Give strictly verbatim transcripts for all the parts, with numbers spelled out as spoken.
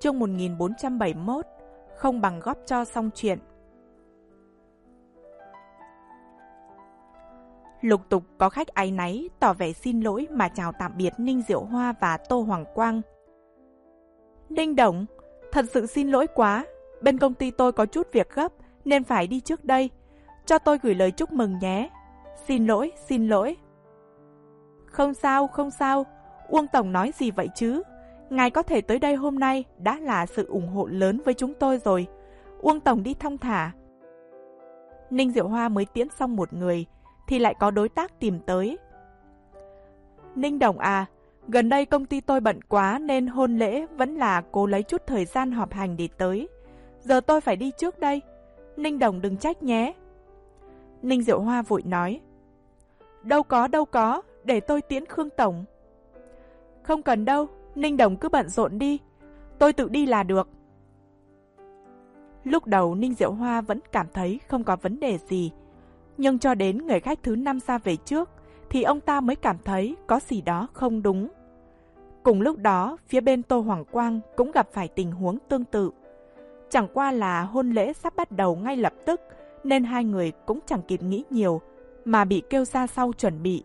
Chương một nghìn bốn trăm bảy mươi mốt. Không bằng góp cho xong chuyện. Lục tục có khách áy náy tỏ vẻ xin lỗi mà chào tạm biệt Ninh Diệu Hoa và Tô Hoàng Quang. Ninh Đồng, thật sự xin lỗi quá. Bên công ty tôi có chút việc gấp nên phải đi trước đây. Cho tôi gửi lời chúc mừng nhé. Xin lỗi, xin lỗi. Không sao, không sao. Uông Tổng nói gì vậy chứ? Ngài có thể tới đây hôm nay đã là sự ủng hộ lớn với chúng tôi rồi. Uông Tổng đi thong thả. Ninh Diệu Hoa mới tiễn xong một người thì lại có đối tác tìm tới. Ninh Đồng à, gần đây công ty tôi bận quá nên hôn lễ vẫn là cố lấy chút thời gian họp hành để tới. Giờ tôi phải đi trước đây. Ninh Đồng đừng trách nhé. Ninh Diệu Hoa vội nói. Đâu có, đâu có, để tôi tiễn Khương Tổng. Không cần đâu, Ninh Đồng cứ bận rộn đi. Tôi tự đi là được. Lúc đầu Ninh Diệu Hoa vẫn cảm thấy không có vấn đề gì. Nhưng cho đến người khách thứ năm ra về trước thì ông ta mới cảm thấy có gì đó không đúng. Cùng lúc đó, phía bên Tô Hoàng Quang cũng gặp phải tình huống tương tự. Chẳng qua là hôn lễ sắp bắt đầu ngay lập tức nên hai người cũng chẳng kịp nghĩ nhiều mà bị kêu ra sau chuẩn bị.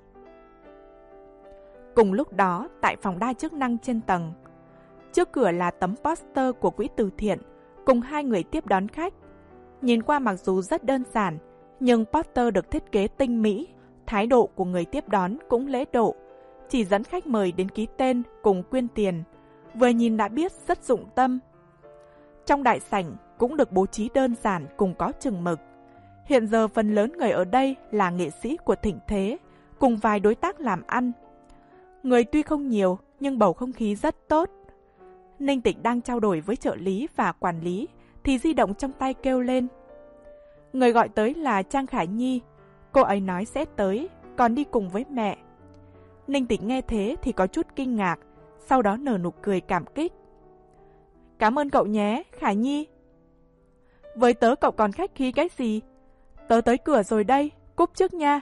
Cùng lúc đó, tại phòng đa chức năng trên tầng, trước cửa là tấm poster của quỹ từ thiện cùng hai người tiếp đón khách. Nhìn qua mặc dù rất đơn giản, nhưng poster được thiết kế tinh mỹ, thái độ của người tiếp đón cũng lễ độ, chỉ dẫn khách mời đến ký tên cùng quyên tiền, vừa nhìn đã biết rất dụng tâm. Trong đại sảnh cũng được bố trí đơn giản cùng có chừng mực. Hiện giờ phần lớn người ở đây là nghệ sĩ của thịnh thế, cùng vài đối tác làm ăn. Người tuy không nhiều, nhưng bầu không khí rất tốt. Ninh Tịch đang trao đổi với trợ lý và quản lý, thì di động trong tay kêu lên. Người gọi tới là Trang Khả Nhi. Cô ấy nói sẽ tới, còn đi cùng với mẹ. Ninh Tịch nghe thế thì có chút kinh ngạc, sau đó nở nụ cười cảm kích. Cảm ơn cậu nhé, Khả Nhi. Với tớ cậu còn khách khí cái gì? Tớ tới cửa rồi đây, cúp trước nha.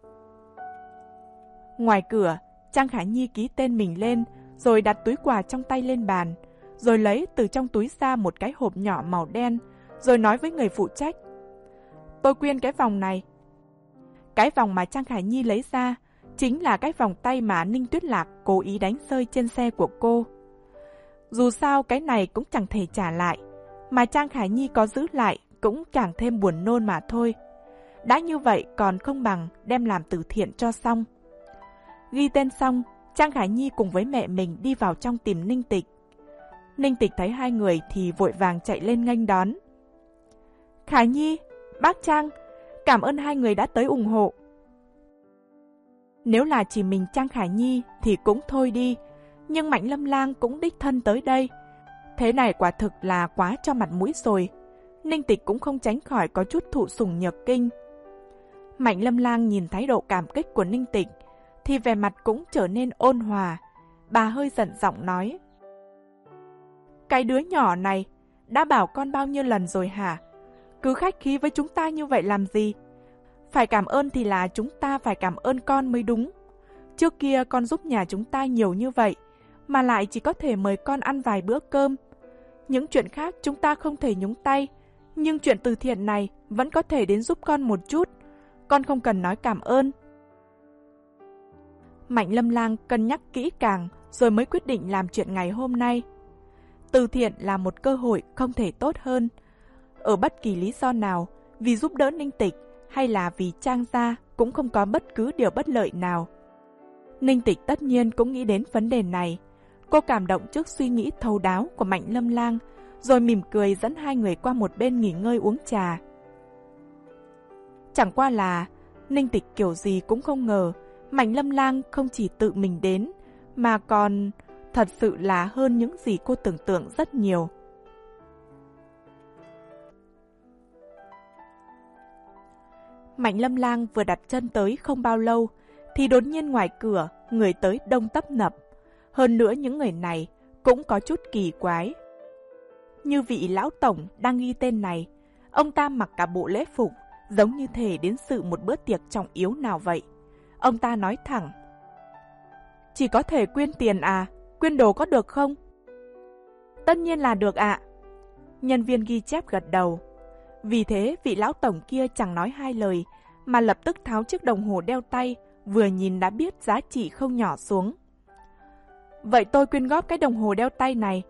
Ngoài cửa, Trang Khả Nhi ký tên mình lên, rồi đặt túi quà trong tay lên bàn, rồi lấy từ trong túi ra một cái hộp nhỏ màu đen, rồi nói với người phụ trách. Tôi quyên cái vòng này. Cái vòng mà Trang Khả Nhi lấy ra chính là cái vòng tay mà Ninh Tuyết Lạc cố ý đánh rơi trên xe của cô. Dù sao cái này cũng chẳng thể trả lại, mà Trang Khả Nhi có giữ lại cũng càng thêm buồn nôn mà thôi. Đã như vậy còn không bằng đem làm từ thiện cho xong. Ghi tên xong, Trang Khả Nhi cùng với mẹ mình đi vào trong tìm Ninh Tịch. Ninh Tịch thấy hai người thì vội vàng chạy lên nghênh đón. Khả Nhi, bác Trang, cảm ơn hai người đã tới ủng hộ. Nếu là chỉ mình Trang Khả Nhi thì cũng thôi đi, nhưng Mạnh Lâm Lang cũng đích thân tới đây. Thế này quả thực là quá cho mặt mũi rồi. Ninh Tịch cũng không tránh khỏi có chút thụ sủng nhược kinh. Mạnh Lâm Lang nhìn thái độ cảm kích của Ninh Tịch thì vẻ mặt cũng trở nên ôn hòa. Bà hơi giận giọng nói. Cái đứa nhỏ này, đã bảo con bao nhiêu lần rồi hả? Cứ khách khí với chúng ta như vậy làm gì? Phải cảm ơn thì là chúng ta phải cảm ơn con mới đúng. Trước kia con giúp nhà chúng ta nhiều như vậy, mà lại chỉ có thể mời con ăn vài bữa cơm. Những chuyện khác chúng ta không thể nhúng tay, nhưng chuyện từ thiện này vẫn có thể đến giúp con một chút. Con không cần nói cảm ơn. Mạnh Lâm Lang cân nhắc kỹ càng rồi mới quyết định làm chuyện ngày hôm nay. Từ thiện là một cơ hội không thể tốt hơn. Ở bất kỳ lý do nào, vì giúp đỡ Ninh Tịch hay là vì Trang gia cũng không có bất cứ điều bất lợi nào. Ninh Tịch tất nhiên cũng nghĩ đến vấn đề này. Cô cảm động trước suy nghĩ thấu đáo của Mạnh Lâm Lang, rồi mỉm cười dẫn hai người qua một bên nghỉ ngơi uống trà. Chẳng qua là Ninh Tịch kiểu gì cũng không ngờ Mạnh Lâm Lang không chỉ tự mình đến, mà còn thật sự là hơn những gì cô tưởng tượng rất nhiều. Mạnh Lâm Lang vừa đặt chân tới không bao lâu, thì đột nhiên ngoài cửa, người tới đông tấp nập. Hơn nữa những người này cũng có chút kỳ quái. Như vị lão tổng đang ghi tên này, ông ta mặc cả bộ lễ phục, giống như thể đến dự một bữa tiệc trọng yếu nào vậy. Ông ta nói thẳng. Chỉ có thể quyên tiền à, quyên đồ có được không? Tất nhiên là được ạ. Nhân viên ghi chép gật đầu. Vì thế, vị lão tổng kia chẳng nói hai lời, mà lập tức tháo chiếc đồng hồ đeo tay, vừa nhìn đã biết giá trị không nhỏ xuống. Vậy tôi quyên góp cái đồng hồ đeo tay này.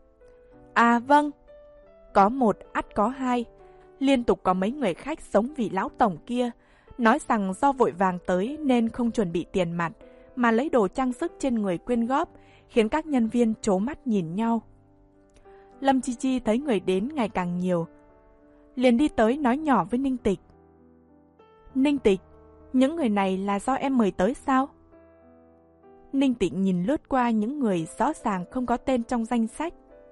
À vâng. Có một, ắt có hai. Liên tục có mấy người khách giống vị lão tổng kia, nói rằng do vội vàng tới nên không chuẩn bị tiền mặt, mà lấy đồ trang sức trên người quyên góp, khiến các nhân viên trố mắt nhìn nhau. Lâm Chi Chi thấy người đến ngày càng nhiều, liền đi tới nói nhỏ với Ninh Tịch. Ninh Tịch, những người này là do em mời tới sao? Ninh Tịch nhìn lướt qua những người rõ ràng không có tên trong danh sách.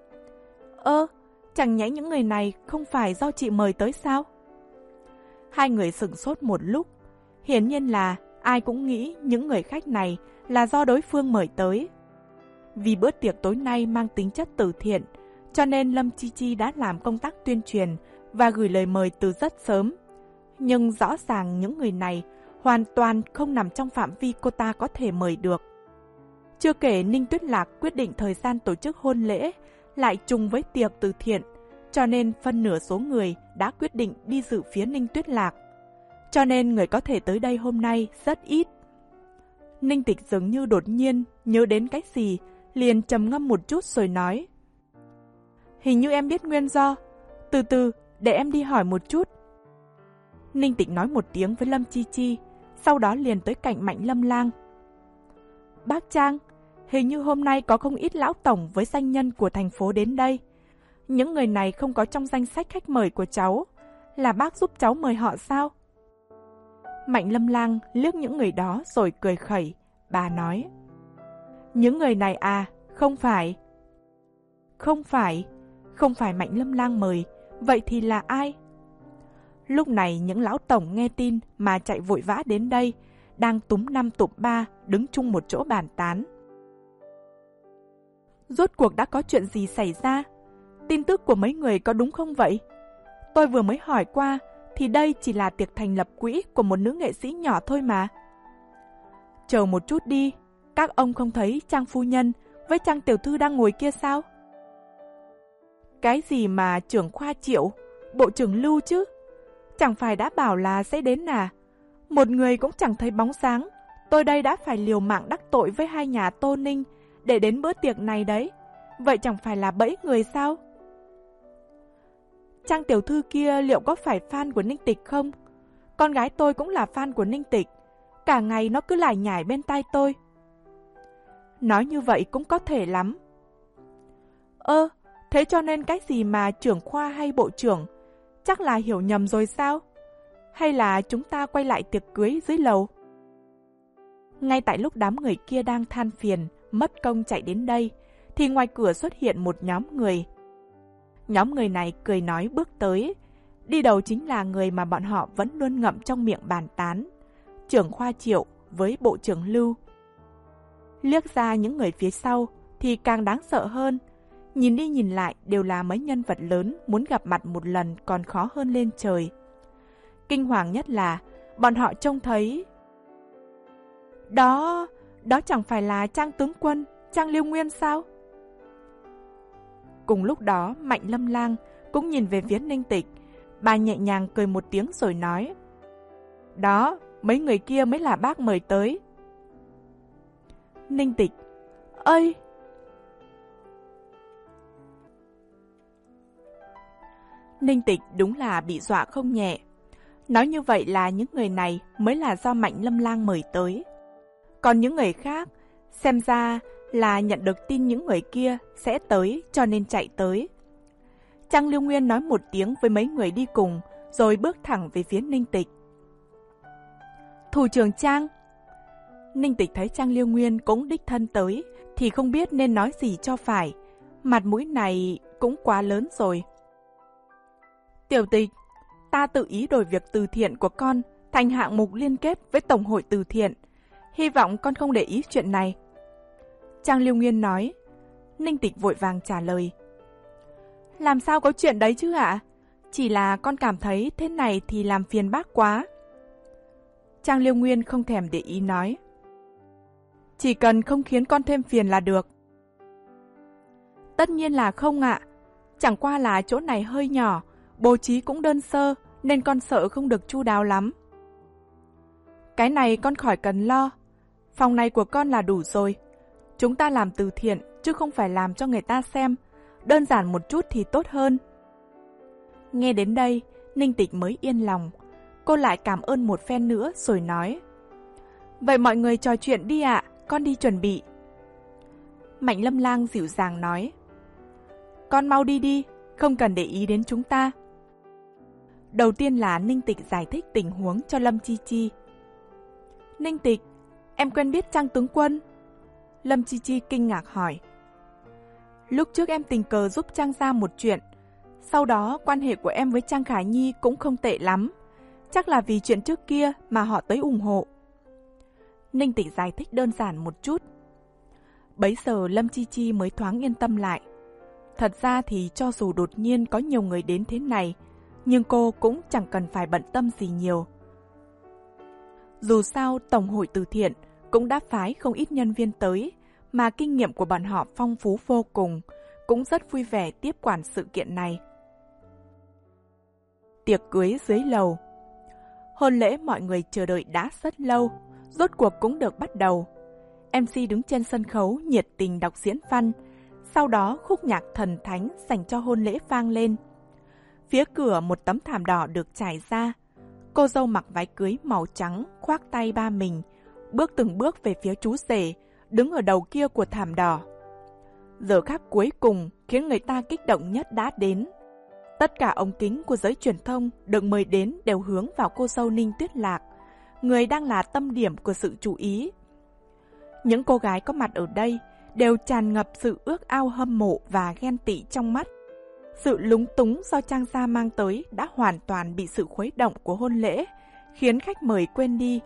Ơ, chẳng nhẽ những người này không phải do chị mời tới sao? Hai người sửng sốt một lúc. Hiển nhiên là ai cũng nghĩ những người khách này là do đối phương mời tới. Vì bữa tiệc tối nay mang tính chất từ thiện, cho nên Lâm Chi Chi đã làm công tác tuyên truyền và gửi lời mời từ rất sớm. Nhưng rõ ràng những người này hoàn toàn không nằm trong phạm vi cô ta có thể mời được. Chưa kể Ninh Tuyết Lạc quyết định thời gian tổ chức hôn lễ lại trùng với tiệc từ thiện, cho nên phân nửa số người đã quyết định đi dự phía Ninh Tuyết Lạc. Cho nên người có thể tới đây hôm nay rất ít. Ninh Tịch dường như đột nhiên nhớ đến cái gì, liền trầm ngâm một chút rồi nói. Hình như em biết nguyên do. Từ từ, để em đi hỏi một chút. Ninh Tịch nói một tiếng với Lâm Chi Chi, sau đó liền tới cạnh Mạnh Lâm Lang. Bác Trang, hình như hôm nay có không ít lão tổng với danh nhân của thành phố đến đây. Những người này không có trong danh sách khách mời của cháu. Là bác giúp cháu mời họ sao? Mạnh Lâm Lang liếc những người đó rồi cười khẩy. Bà nói. Những người này à, không phải. Không phải. Không phải Mạnh Lâm Lang mời. Vậy thì là ai? Lúc này những lão tổng nghe tin mà chạy vội vã đến đây, đang túm năm tụm ba đứng chung một chỗ bàn tán. Rốt cuộc đã có chuyện gì xảy ra? Tin tức của mấy người có đúng không vậy? Tôi vừa mới hỏi qua, thì đây chỉ là tiệc thành lập quỹ của một nữ nghệ sĩ nhỏ thôi mà. Chờ một chút đi, các ông không thấy Trang phu nhân với Trang tiểu thư đang ngồi kia sao? Cái gì mà trưởng khoa Triệu, bộ trưởng Lưu chứ? Chẳng phải đã bảo là sẽ đến à? Một người cũng chẳng thấy bóng sáng. Tôi đây đã phải liều mạng đắc tội với hai nhà Tô Ninh để đến bữa tiệc này đấy. Vậy chẳng phải là bẫy người sao? Trang tiểu thư kia liệu có phải fan của Ninh Tịch không? Con gái tôi cũng là fan của Ninh Tịch. Cả ngày nó cứ lải nhải bên tai tôi. Nói như vậy cũng có thể lắm. Ơ, thế cho nên cái gì mà trưởng khoa hay bộ trưởng? Chắc là hiểu nhầm rồi sao? Hay là chúng ta quay lại tiệc cưới dưới lầu? Ngay tại lúc đám người kia đang than phiền, mất công chạy đến đây, thì ngoài cửa xuất hiện một nhóm người. Nhóm người này cười nói bước tới. Đi đầu chính là người mà bọn họ vẫn luôn ngậm trong miệng bàn tán. Trưởng khoa Triệu với bộ trưởng Lưu. Liếc ra những người phía sau thì càng đáng sợ hơn. Nhìn đi nhìn lại đều là mấy nhân vật lớn muốn gặp mặt một lần còn khó hơn lên trời. Kinh hoàng nhất là bọn họ trông thấy... Đó, đó chẳng phải là Trang tướng quân, Trang Liêu Nguyên sao? Cùng lúc đó, Mạnh Lâm Lang cũng nhìn về phía Ninh Tịch. Bà nhẹ nhàng cười một tiếng rồi nói. Đó, mấy người kia mới là bác mời tới. Ninh Tịch, ơi! Ninh Tịch đúng là bị dọa không nhẹ. Nói như vậy là những người này mới là do Mạnh Lâm Lang mời tới. Còn những người khác, xem ra là nhận được tin những người kia sẽ tới cho nên chạy tới. Trang Liêu Nguyên nói một tiếng với mấy người đi cùng, rồi bước thẳng về phía Ninh Tịch. Thủ trưởng Trang! Ninh Tịch thấy Trang Liêu Nguyên cũng đích thân tới, thì không biết nên nói gì cho phải. Mặt mũi này cũng quá lớn rồi. Tiểu Tịch, ta tự ý đổi việc từ thiện của con thành hạng mục liên kết với Tổng hội từ thiện. Hy vọng con không để ý chuyện này. Trang Liêu Nguyên nói. Ninh Tịch vội vàng trả lời. Làm sao có chuyện đấy chứ ạ? Chỉ là con cảm thấy thế này thì làm phiền bác quá. Trang Liêu Nguyên không thèm để ý nói. Chỉ cần không khiến con thêm phiền là được. Tất nhiên là không ạ. Chẳng qua là chỗ này hơi nhỏ, bố trí cũng đơn sơ, nên con sợ không được chu đáo lắm. Cái này con khỏi cần lo. Phòng này của con là đủ rồi. Chúng ta làm từ thiện, chứ không phải làm cho người ta xem. Đơn giản một chút thì tốt hơn. Nghe đến đây, Ninh Tịch mới yên lòng. Cô lại cảm ơn một phen nữa rồi nói: Vậy mọi người trò chuyện đi ạ, con đi chuẩn bị. Mạnh Lâm Lang dịu dàng nói: Con mau đi đi, không cần để ý đến chúng ta. Đầu tiên là Ninh Tịch giải thích tình huống cho Lâm Chi Chi. Ninh Tịch, em quen biết Trang tướng quân? Lâm Chi Chi kinh ngạc hỏi. Lúc trước em tình cờ giúp Trang ra một chuyện. Sau đó quan hệ của em với Trang Khả Nhi cũng không tệ lắm. Chắc là vì chuyện trước kia mà họ tới ủng hộ. Ninh Tịch giải thích đơn giản một chút. Bấy giờ Lâm Chi Chi mới thoáng yên tâm lại. Thật ra thì cho dù đột nhiên có nhiều người đến thế này, nhưng cô cũng chẳng cần phải bận tâm gì nhiều. Dù sao, Tổng hội từ thiện cũng đã phái không ít nhân viên tới, mà kinh nghiệm của bọn họ phong phú vô cùng, cũng rất vui vẻ tiếp quản sự kiện này. Tiệc cưới dưới lầu. Hôn lễ mọi người chờ đợi đã rất lâu, rốt cuộc cũng được bắt đầu. em xê đứng trên sân khấu nhiệt tình đọc diễn văn, sau đó khúc nhạc thần thánh dành cho hôn lễ vang lên. Phía cửa một tấm thảm đỏ được trải ra. Cô dâu mặc váy cưới màu trắng, khoác tay ba mình, bước từng bước về phía chú rể, đứng ở đầu kia của thảm đỏ. Giờ khắc cuối cùng khiến người ta kích động nhất đã đến. Tất cả ống kính của giới truyền thông được mời đến đều hướng vào cô dâu Ninh Tuyết Lạc, người đang là tâm điểm của sự chú ý. Những cô gái có mặt ở đây đều tràn ngập sự ước ao hâm mộ và ghen tị trong mắt. Sự lúng túng do Trang gia mang tới đã hoàn toàn bị sự khuấy động của hôn lễ, khiến khách mời quên đi.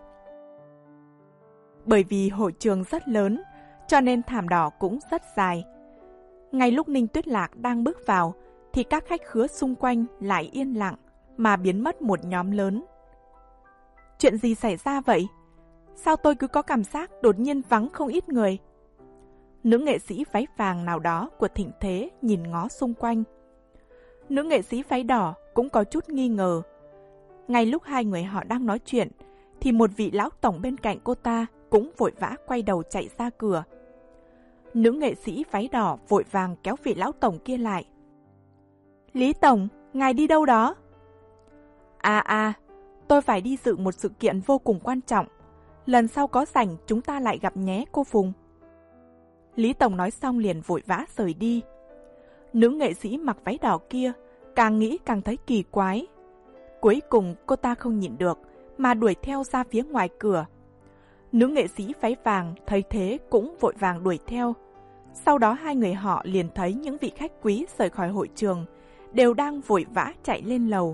Bởi vì hội trường rất lớn, cho nên thảm đỏ cũng rất dài. Ngay lúc Ninh Tuyết Lạc đang bước vào, thì các khách khứa xung quanh lại yên lặng, mà biến mất một nhóm lớn. Chuyện gì xảy ra vậy? Sao tôi cứ có cảm giác đột nhiên vắng không ít người? Nữ nghệ sĩ váy vàng nào đó của thịnh thế nhìn ngó xung quanh. Nữ nghệ sĩ váy đỏ cũng có chút nghi ngờ. Ngay lúc hai người họ đang nói chuyện, thì một vị lão tổng bên cạnh cô ta cũng vội vã quay đầu chạy ra cửa. Nữ nghệ sĩ váy đỏ vội vàng kéo vị lão tổng kia lại. Lý tổng, ngài đi đâu đó? À à, tôi phải đi dự một sự kiện vô cùng quan trọng. Lần sau có rảnh chúng ta lại gặp nhé cô Phùng. Lý tổng nói xong liền vội vã rời đi. Nữ nghệ sĩ mặc váy đỏ kia càng nghĩ càng thấy kỳ quái. Cuối cùng cô ta không nhịn được mà đuổi theo ra phía ngoài cửa. Nữ nghệ sĩ váy vàng thấy thế cũng vội vàng đuổi theo. Sau đó hai người họ liền thấy những vị khách quý rời khỏi hội trường đều đang vội vã chạy lên lầu.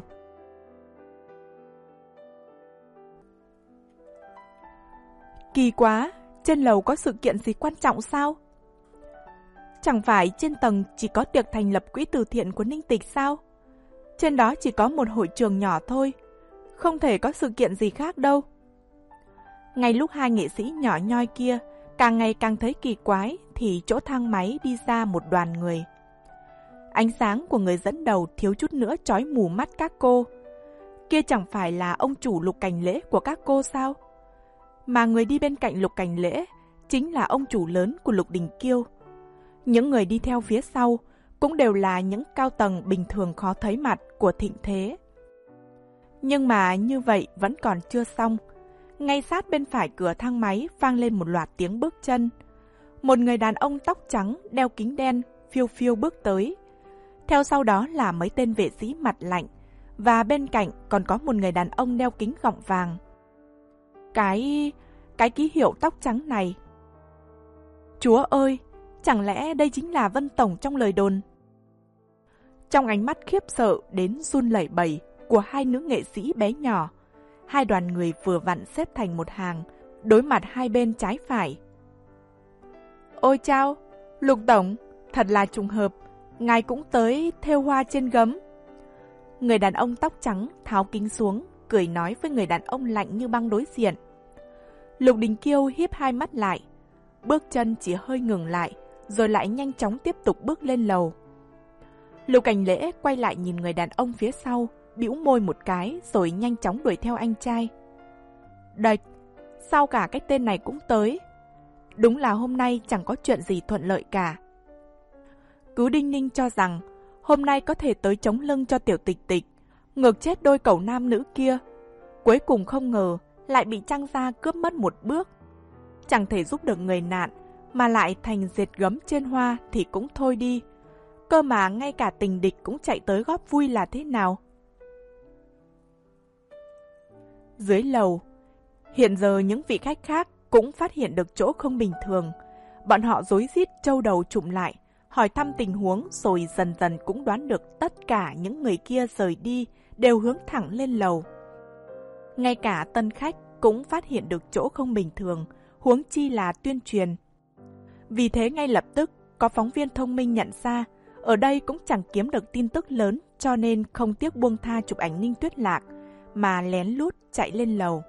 Kỳ quá, trên lầu có sự kiện gì quan trọng sao? Chẳng phải trên tầng chỉ có tiệc thành lập quỹ từ thiện của Ninh Tịch sao? Trên đó chỉ có một hội trường nhỏ thôi, không thể có sự kiện gì khác đâu. Ngay lúc hai nghệ sĩ nhỏ nhoi kia càng ngày càng thấy kỳ quái, thì chỗ thang máy đi ra một đoàn người. Ánh sáng của người dẫn đầu thiếu chút nữa chói mù mắt các cô. Kia chẳng phải là ông chủ Lục Cảnh Lễ của các cô sao? Mà người đi bên cạnh Lục Cảnh Lễ chính là ông chủ lớn của Lục Đình Kiêu. Những người đi theo phía sau cũng đều là những cao tầng bình thường khó thấy mặt của thịnh thế. Nhưng mà như vậy vẫn còn chưa xong. Ngay sát bên phải cửa thang máy vang lên một loạt tiếng bước chân. Một người đàn ông tóc trắng, đeo kính đen, phiêu phiêu bước tới. Theo sau đó là mấy tên vệ sĩ mặt lạnh, và bên cạnh còn có một người đàn ông đeo kính gọng vàng. Cái... cái ký hiệu tóc trắng này. Chúa ơi, chẳng lẽ đây chính là Vân Tổng trong lời đồn? Trong ánh mắt khiếp sợ đến run lẩy bẩy của hai nữ nghệ sĩ bé nhỏ, hai đoàn người vừa vặn xếp thành một hàng, đối mặt hai bên trái phải. Ôi chao, Lục Tổng, thật là trùng hợp, ngài cũng tới thêu hoa trên gấm. Người đàn ông tóc trắng tháo kính xuống, cười nói với người đàn ông lạnh như băng đối diện. Lục Đình Kiêu híp hai mắt lại, bước chân chỉ hơi ngừng lại, rồi lại nhanh chóng tiếp tục bước lên lầu. Lưu Cảnh Lễ quay lại nhìn người đàn ông phía sau, bĩu môi một cái rồi nhanh chóng đuổi theo anh trai. Đệch, sao cả cái tên này cũng tới? Đúng là hôm nay chẳng có chuyện gì thuận lợi cả. Cứ đinh ninh cho rằng hôm nay có thể tới chống lưng cho Tiểu Tịch Tịch, ngược chết đôi cẩu nam nữ kia. Cuối cùng không ngờ lại bị Trang gia cướp mất một bước. Chẳng thể giúp được người nạn, mà lại thành dệt gấm trên hoa thì cũng thôi đi. Cơ mà ngay cả tình địch cũng chạy tới góp vui là thế nào? Dưới lầu, hiện giờ những vị khách khác cũng phát hiện được chỗ không bình thường. Bọn họ rối rít trâu đầu trụm lại, hỏi thăm tình huống rồi dần dần cũng đoán được tất cả những người kia rời đi đều hướng thẳng lên lầu. Ngay cả tân khách cũng phát hiện được chỗ không bình thường, huống chi là tuyên truyền. Vì thế ngay lập tức có phóng viên thông minh nhận ra ở đây cũng chẳng kiếm được tin tức lớn, cho nên không tiếc buông tha chụp ảnh Ninh Tuyết Lạc mà lén lút chạy lên lầu.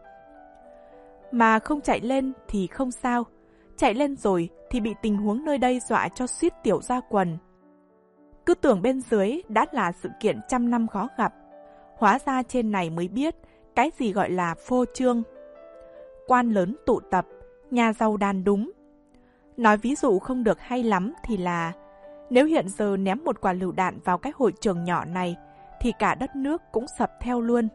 Mà không chạy lên thì không sao, chạy lên rồi thì bị tình huống nơi đây dọa cho suýt tiểu ra quần. Cứ tưởng bên dưới đã là sự kiện trăm năm khó gặp, hóa ra trên này mới biết cái gì gọi là phô trương. Quan lớn tụ tập, nhà giàu đàn đúng. Nói ví dụ không được hay lắm thì là nếu hiện giờ ném một quả lựu đạn vào cái hội trường nhỏ này thì cả đất nước cũng sập theo luôn.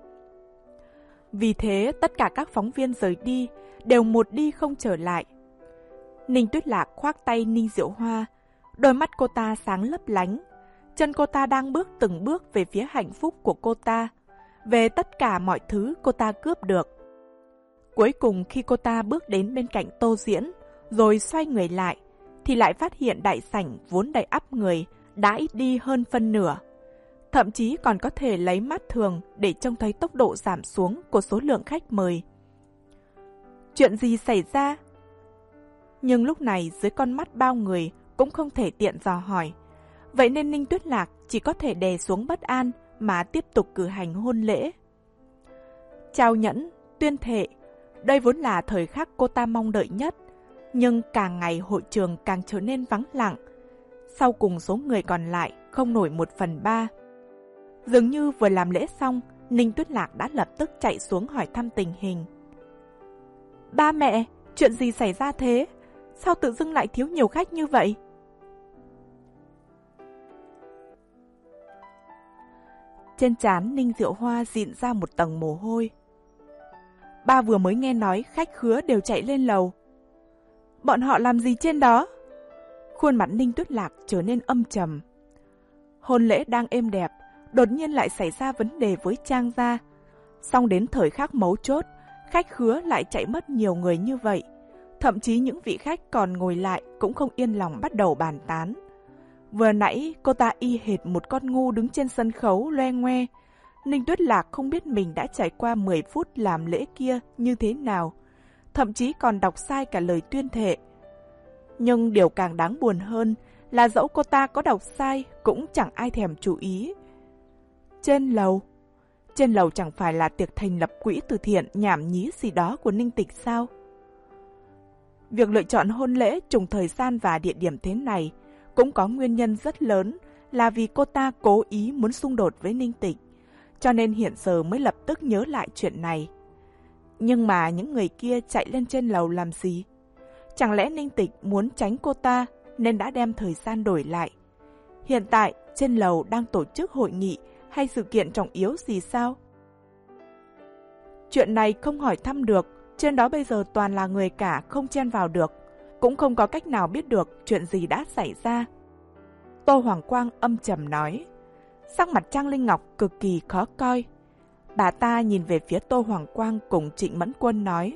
Vì thế tất cả các phóng viên rời đi đều một đi không trở lại. Ninh Tuyết Lạc khoác tay Ninh Diệu Hoa, đôi mắt cô ta sáng lấp lánh. Chân cô ta đang bước từng bước về phía hạnh phúc của cô ta, về tất cả mọi thứ cô ta cướp được. Cuối cùng khi cô ta bước đến bên cạnh Tô Diễn, rồi xoay người lại, thì lại phát hiện đại sảnh vốn đầy ắp người đã ít đi hơn phân nửa. Thậm chí còn có thể lấy mắt thường để trông thấy tốc độ giảm xuống của số lượng khách mời. Chuyện gì xảy ra? Nhưng lúc này dưới con mắt bao người cũng không thể tiện dò hỏi. Vậy nên Ninh Tuyết Lạc chỉ có thể đè xuống bất an mà tiếp tục cử hành hôn lễ. Trao nhẫn, tuyên thệ, đây vốn là thời khắc cô ta mong đợi nhất. Nhưng càng ngày hội trường càng trở nên vắng lặng. Sau cùng số người còn lại không nổi một phần ba. Dường như vừa làm lễ xong, Ninh Tuyết Lạc đã lập tức chạy xuống hỏi thăm tình hình. Ba mẹ, chuyện gì xảy ra thế? Sao tự dưng lại thiếu nhiều khách như vậy? Trên trán Ninh Diệu Hoa dịn ra một tầng mồ hôi. Ba vừa mới nghe nói khách khứa đều chạy lên lầu. Bọn họ làm gì trên đó? Khuôn mặt Ninh Tuyết Lạc trở nên âm trầm. Hôn lễ đang êm đẹp, đột nhiên lại xảy ra vấn đề với Trang gia. Xong đến thời khắc mấu chốt, khách khứa lại chạy mất nhiều người như vậy. Thậm chí những vị khách còn ngồi lại cũng không yên lòng bắt đầu bàn tán. Vừa nãy cô ta y hệt một con ngu đứng trên sân khấu loe ngoe. Ninh Tuyết Lạc không biết mình đã trải qua mười phút làm lễ kia như thế nào. Thậm chí còn đọc sai cả lời tuyên thệ. Nhưng điều càng đáng buồn hơn là dẫu cô ta có đọc sai cũng chẳng ai thèm chú ý. Trên lầu? Trên lầu chẳng phải là tiệc thành lập quỹ từ thiện nhảm nhí gì đó của Ninh Tịch sao? Việc lựa chọn hôn lễ trùng thời gian và địa điểm thế này cũng có nguyên nhân rất lớn là vì cô ta cố ý muốn xung đột với Ninh Tịch, cho nên hiện giờ mới lập tức nhớ lại chuyện này. Nhưng mà những người kia chạy lên trên lầu làm gì? Chẳng lẽ Ninh Tịch muốn tránh cô ta nên đã đem thời gian đổi lại? Hiện tại trên lầu đang tổ chức hội nghị hay sự kiện trọng yếu gì sao? Chuyện này không hỏi thăm được, trên đó bây giờ toàn là người cả không chen vào được, cũng không có cách nào biết được chuyện gì đã xảy ra. Tô Hoàng Quang âm trầm nói. Sắc mặt Trang Linh Ngọc cực kỳ khó coi. Bà ta nhìn về phía Tô Hoàng Quang cùng Trịnh Mẫn Quân nói.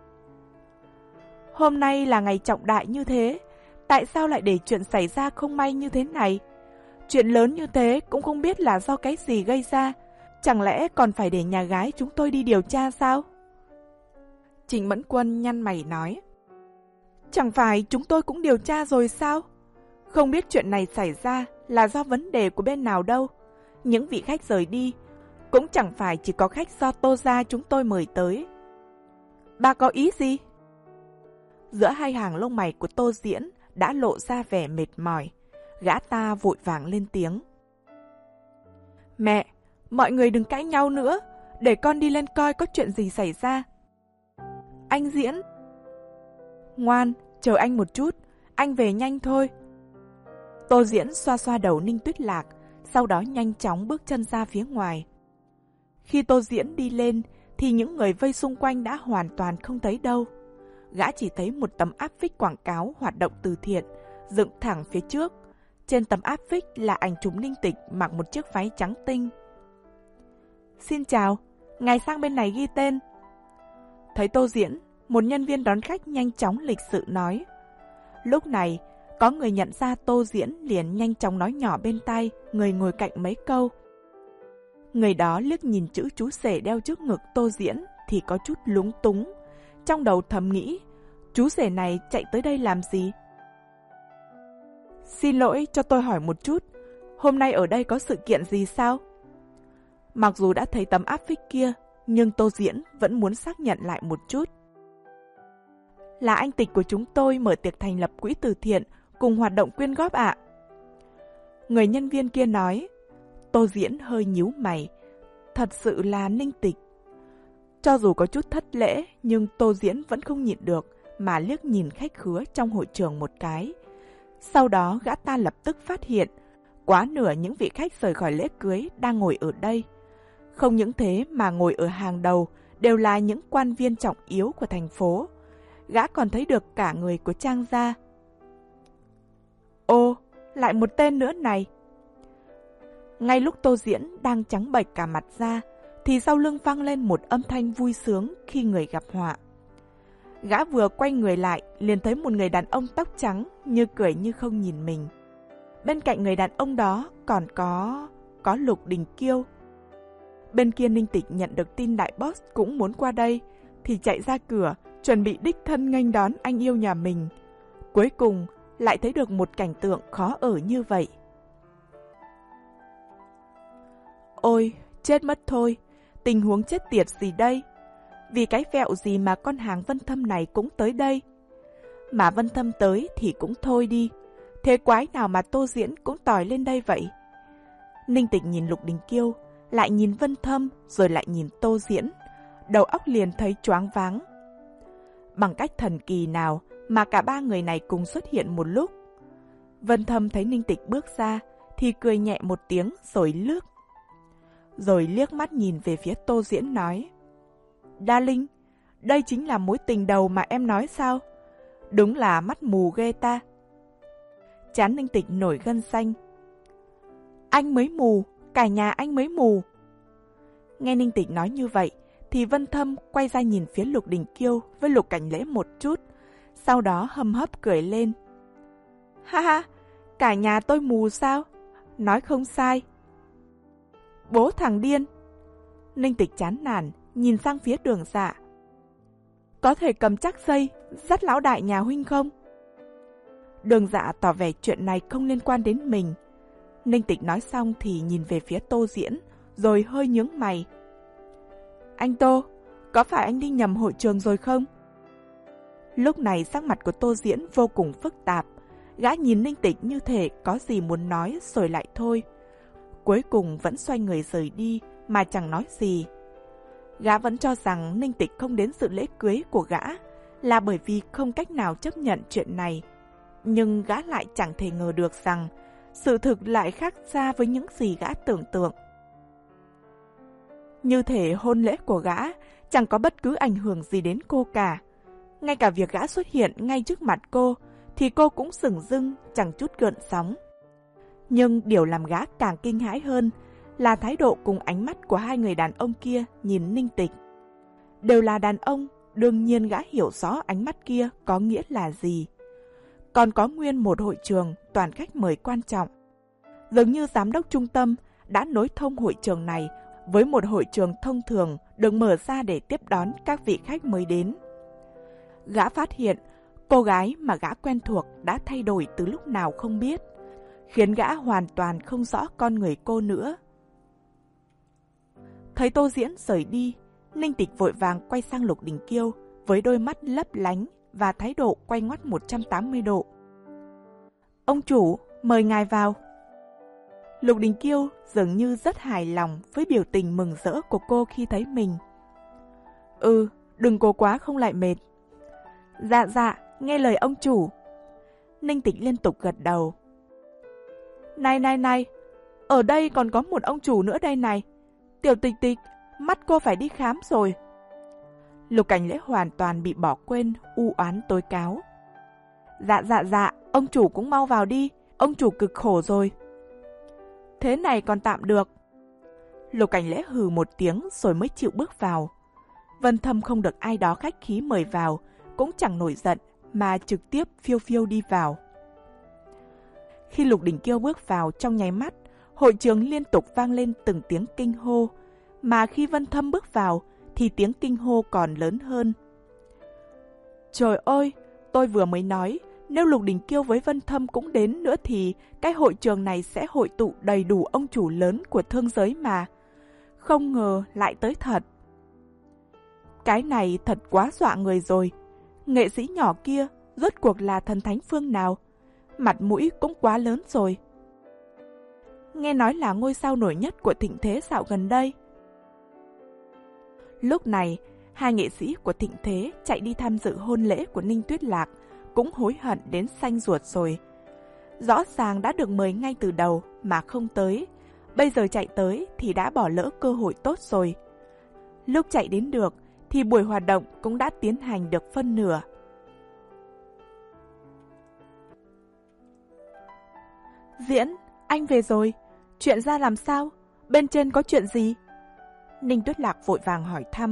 Hôm nay là ngày trọng đại như thế, tại sao lại để chuyện xảy ra không may như thế này? Chuyện lớn như thế cũng không biết là do cái gì gây ra, chẳng lẽ còn phải để nhà gái chúng tôi đi điều tra sao? Trịnh Mẫn Quân nhăn mày nói. Chẳng phải chúng tôi cũng điều tra rồi sao? Không biết chuyện này xảy ra là do vấn đề của bên nào đâu. Những vị khách rời đi cũng chẳng phải chỉ có khách do Tô gia chúng tôi mời tới. Bà có ý gì? Giữa hai hàng lông mày của Tô Diễn đã lộ ra vẻ mệt mỏi. Gã ta vội vàng lên tiếng. Mẹ, mọi người đừng cãi nhau nữa, để con đi lên coi có chuyện gì xảy ra. Anh Diễn. Ngoan, chờ anh một chút, anh về nhanh thôi. Tô Diễn xoa xoa đầu Ninh Tuyết Lạc, sau đó nhanh chóng bước chân ra phía ngoài. Khi Tô Diễn đi lên, thì những người vây xung quanh đã hoàn toàn không thấy đâu. Gã chỉ thấy một tấm áp phích quảng cáo hoạt động từ thiện, dựng thẳng phía trước. Trên tấm áp phích là ảnh chụp Ninh Tịch mặc một chiếc váy trắng tinh. Xin chào, ngài sang bên này ghi tên. Thấy Tô Diễn, một nhân viên đón khách nhanh chóng lịch sự nói. Lúc này, có người nhận ra Tô Diễn liền nhanh chóng nói nhỏ bên tai người ngồi cạnh mấy câu. Người đó liếc nhìn chữ chú rể đeo trước ngực Tô Diễn thì có chút lúng túng. Trong đầu thầm nghĩ, chú rể này chạy tới đây làm gì? Xin lỗi, cho tôi hỏi một chút, hôm nay ở đây có sự kiện gì sao? Mặc dù đã thấy tấm áp phích kia, nhưng Tô Diễn vẫn muốn xác nhận lại một chút. Là anh Tịch của chúng tôi mở tiệc thành lập quỹ từ thiện cùng hoạt động quyên góp ạ. Người nhân viên kia nói. Tô Diễn hơi nhíu mày. Thật sự là Ninh Tịch. Cho dù có chút thất lễ, nhưng Tô Diễn vẫn không nhịn được mà liếc nhìn khách khứa trong hội trường một cái. Sau đó gã ta lập tức phát hiện quá nửa những vị khách rời khỏi lễ cưới đang ngồi ở đây. Không những thế mà ngồi ở hàng đầu đều là những quan viên trọng yếu của thành phố. Gã còn thấy được cả người của Trang gia. Ô, lại một tên nữa này. Ngay lúc Tô Diễn đang trắng bệch cả mặt ra, thì sau lưng vang lên một âm thanh vui sướng khi người gặp họa. Gã vừa quay người lại, liền thấy một người đàn ông tóc trắng như cười như không nhìn mình. Bên cạnh người đàn ông đó còn có... có Lục Đình Kiêu. Bên kia Ninh Tịch nhận được tin đại boss cũng muốn qua đây, thì chạy ra cửa, chuẩn bị đích thân nghênh đón anh yêu nhà mình. Cuối cùng, lại thấy được một cảnh tượng khó ở như vậy. Ôi, chết mất thôi, tình huống chết tiệt gì đây? Vì cái vẹo gì mà con hàng Vân Thâm này cũng tới đây? Mà Vân Thâm tới thì cũng thôi đi, thế quái nào mà Tô Diễn cũng tỏi lên đây vậy? Ninh Tịch nhìn Lục Đình Kiêu, lại nhìn Vân Thâm, rồi lại nhìn Tô Diễn, đầu óc liền thấy choáng váng. Bằng cách thần kỳ nào mà cả ba người này cùng xuất hiện một lúc? Vân Thâm thấy Ninh Tịch bước ra, thì cười nhẹ một tiếng rồi lướt. Rồi liếc mắt nhìn về phía Tô Diễn nói. Đa Linh, đây chính là mối tình đầu mà em nói sao? Đúng là mắt mù ghê ta. Trán Ninh Tịch nổi gân xanh. Anh mới mù, cả nhà anh mới mù. Nghe Ninh Tịch nói như vậy, thì Vân Thâm quay ra nhìn phía Lục Đình Kiêu với Lục Cảnh Lễ một chút, sau đó hâm hấp cười lên. Ha ha, cả nhà tôi mù sao? Nói không sai. Bố thằng điên. Ninh Tịch chán nản, nhìn sang phía Đường Dạ. Có thể cầm chắc dây, dắt lão đại nhà huynh không? Đường Dạ tỏ vẻ chuyện này không liên quan đến mình. Ninh Tịch nói xong thì nhìn về phía Tô Diễn, rồi hơi nhướng mày. Anh Tô, có phải anh đi nhầm hội trường rồi không? Lúc này sắc mặt của Tô Diễn vô cùng phức tạp. Gã nhìn Ninh Tịch như thể có gì muốn nói rồi lại thôi. Cuối cùng vẫn xoay người rời đi mà chẳng nói gì. Gã vẫn cho rằng Ninh Tịch không đến dự lễ cưới của gã là bởi vì không cách nào chấp nhận chuyện này. Nhưng gã lại chẳng thể ngờ được rằng sự thực lại khác xa với những gì gã tưởng tượng. Như thể hôn lễ của gã chẳng có bất cứ ảnh hưởng gì đến cô cả. Ngay cả việc gã xuất hiện ngay trước mặt cô thì cô cũng sửng dưng chẳng chút gợn sóng. Nhưng điều làm gã càng kinh hãi hơn là thái độ cùng ánh mắt của hai người đàn ông kia nhìn Ninh Tịch. Đều là đàn ông, đương nhiên gã hiểu rõ ánh mắt kia có nghĩa là gì. Còn có nguyên một hội trường toàn khách mời quan trọng. Dường như giám đốc trung tâm đã nối thông hội trường này với một hội trường thông thường được mở ra để tiếp đón các vị khách mới đến. Gã phát hiện cô gái mà gã quen thuộc đã thay đổi từ lúc nào không biết, khiến gã hoàn toàn không rõ con người cô nữa. Thấy Tô Diễn rời đi, Ninh Tịch vội vàng quay sang Lục Đình Kiêu với đôi mắt lấp lánh và thái độ quay ngoắt một trăm tám mươi độ. Ông chủ, mời ngài vào. Lục Đình Kiêu dường như rất hài lòng với biểu tình mừng rỡ của cô khi thấy mình. Ừ, đừng cố quá không lại mệt. Dạ dạ, nghe lời ông chủ. Ninh Tịch liên tục gật đầu. Này này này, ở đây còn có một ông chủ nữa đây này. Tiểu Tịch Tịch, mắt cô phải đi khám rồi. Lục Cảnh Lễ hoàn toàn bị bỏ quên, u oán tố cáo. Dạ dạ dạ, ông chủ cũng mau vào đi, ông chủ cực khổ rồi. Thế này còn tạm được. Lục Cảnh Lễ hừ một tiếng rồi mới chịu bước vào. Vân Thâm không được ai đó khách khí mời vào, cũng chẳng nổi giận mà trực tiếp phiêu phiêu đi vào. Khi Lục Đình Kiêu bước vào trong nháy mắt, hội trường liên tục vang lên từng tiếng kinh hô, mà khi Vân Thâm bước vào thì tiếng kinh hô còn lớn hơn. Trời ơi, tôi vừa mới nói, nếu Lục Đình Kiêu với Vân Thâm cũng đến nữa thì cái hội trường này sẽ hội tụ đầy đủ ông chủ lớn của thương giới mà. Không ngờ lại tới thật. Cái này thật quá dọa người rồi. Nghệ sĩ nhỏ kia rốt cuộc là thần thánh phương nào? Mặt mũi cũng quá lớn rồi. Nghe nói là ngôi sao nổi nhất của thịnh thế dạo gần đây. Lúc này, hai nghệ sĩ của thịnh thế chạy đi tham dự hôn lễ của Ninh Tuyết Lạc cũng hối hận đến xanh ruột rồi. Rõ ràng đã được mời ngay từ đầu mà không tới. Bây giờ chạy tới thì đã bỏ lỡ cơ hội tốt rồi. Lúc chạy đến được thì buổi hoạt động cũng đã tiến hành được phân nửa. Diễn, anh về rồi. Chuyện ra làm sao? Bên trên có chuyện gì? Ninh Tuyết Lạc vội vàng hỏi thăm.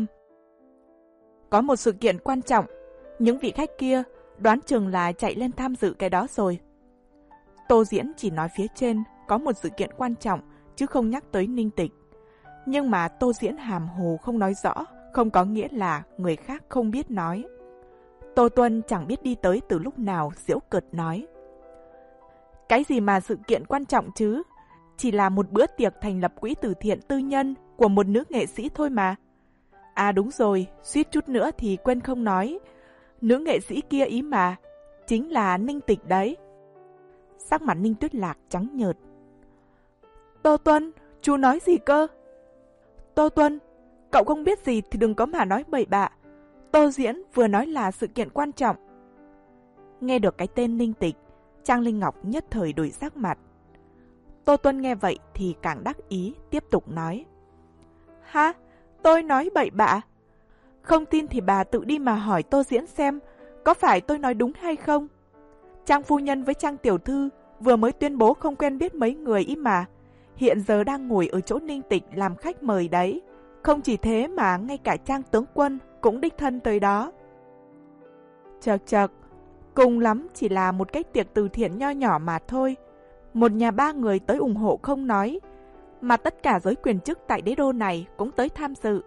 Có một sự kiện quan trọng. Những vị khách kia đoán chừng là chạy lên tham dự cái đó rồi. Tô Diễn chỉ nói phía trên có một sự kiện quan trọng chứ không nhắc tới Ninh Tịch. Nhưng mà Tô Diễn hàm hồ không nói rõ, không có nghĩa là người khác không biết nói. Tô Tuân chẳng biết đi tới từ lúc nào, giễu cợt nói. Cái gì mà sự kiện quan trọng chứ? Chỉ là một bữa tiệc thành lập quỹ từ thiện tư nhân của một nữ nghệ sĩ thôi mà. À đúng rồi, suýt chút nữa thì quên không nói. Nữ nghệ sĩ kia ý mà, chính là Ninh Tịch đấy. Sắc mặt Ninh Tuyết Lạc trắng nhợt. Tô Tuân, chú nói gì cơ? Tô Tuân, cậu không biết gì thì đừng có mà nói bậy bạ. Tô Diễn vừa nói là sự kiện quan trọng. Nghe được cái tên Ninh Tịch, Trang Linh Ngọc nhất thời đổi sắc mặt. Tô Tuân nghe vậy thì càng đắc ý, tiếp tục nói. Hả? Tôi nói bậy bạ? Không tin thì bà tự đi mà hỏi Tô Diễn xem, có phải tôi nói đúng hay không? Trang phu nhân với Trang tiểu thư vừa mới tuyên bố không quen biết mấy người ý mà. Hiện giờ đang ngồi ở chỗ Ninh Tịch làm khách mời đấy. Không chỉ thế mà ngay cả Trang tướng quân cũng đích thân tới đó. Chật chật, cùng lắm chỉ là một cái tiệc từ thiện nho nhỏ mà thôi. Một nhà ba người tới ủng hộ không nói, mà tất cả giới quyền chức tại đế đô này cũng tới tham dự.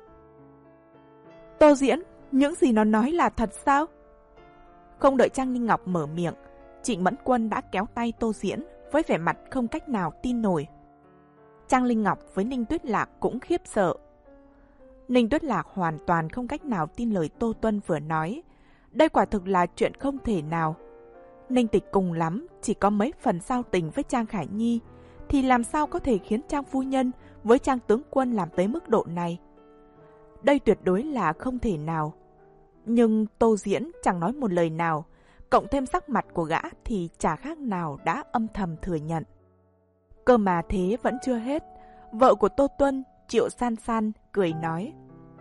Tô Diễn, những gì nó nói là thật sao? Không đợi Trang Linh Ngọc mở miệng, Trịnh Mẫn Quân đã kéo tay Tô Diễn với vẻ mặt không cách nào tin nổi. Trang Linh Ngọc với Ninh Tuyết Lạc cũng khiếp sợ. Ninh Tuyết Lạc hoàn toàn không cách nào tin lời Tô Tuân vừa nói. Đây quả thực là chuyện không thể nào. Ninh Tịch cùng lắm chỉ có mấy phần giao tình với Trang Khải Nhi, thì làm sao có thể khiến Trang phu nhân với Trang tướng quân làm tới mức độ này? Đây tuyệt đối là không thể nào. Nhưng Tô Diễn chẳng nói một lời nào, cộng thêm sắc mặt của gã thì chả khác nào đã âm thầm thừa nhận. Cơ mà thế vẫn chưa hết, vợ của Tô Tuân, Triệu San San, cười nói.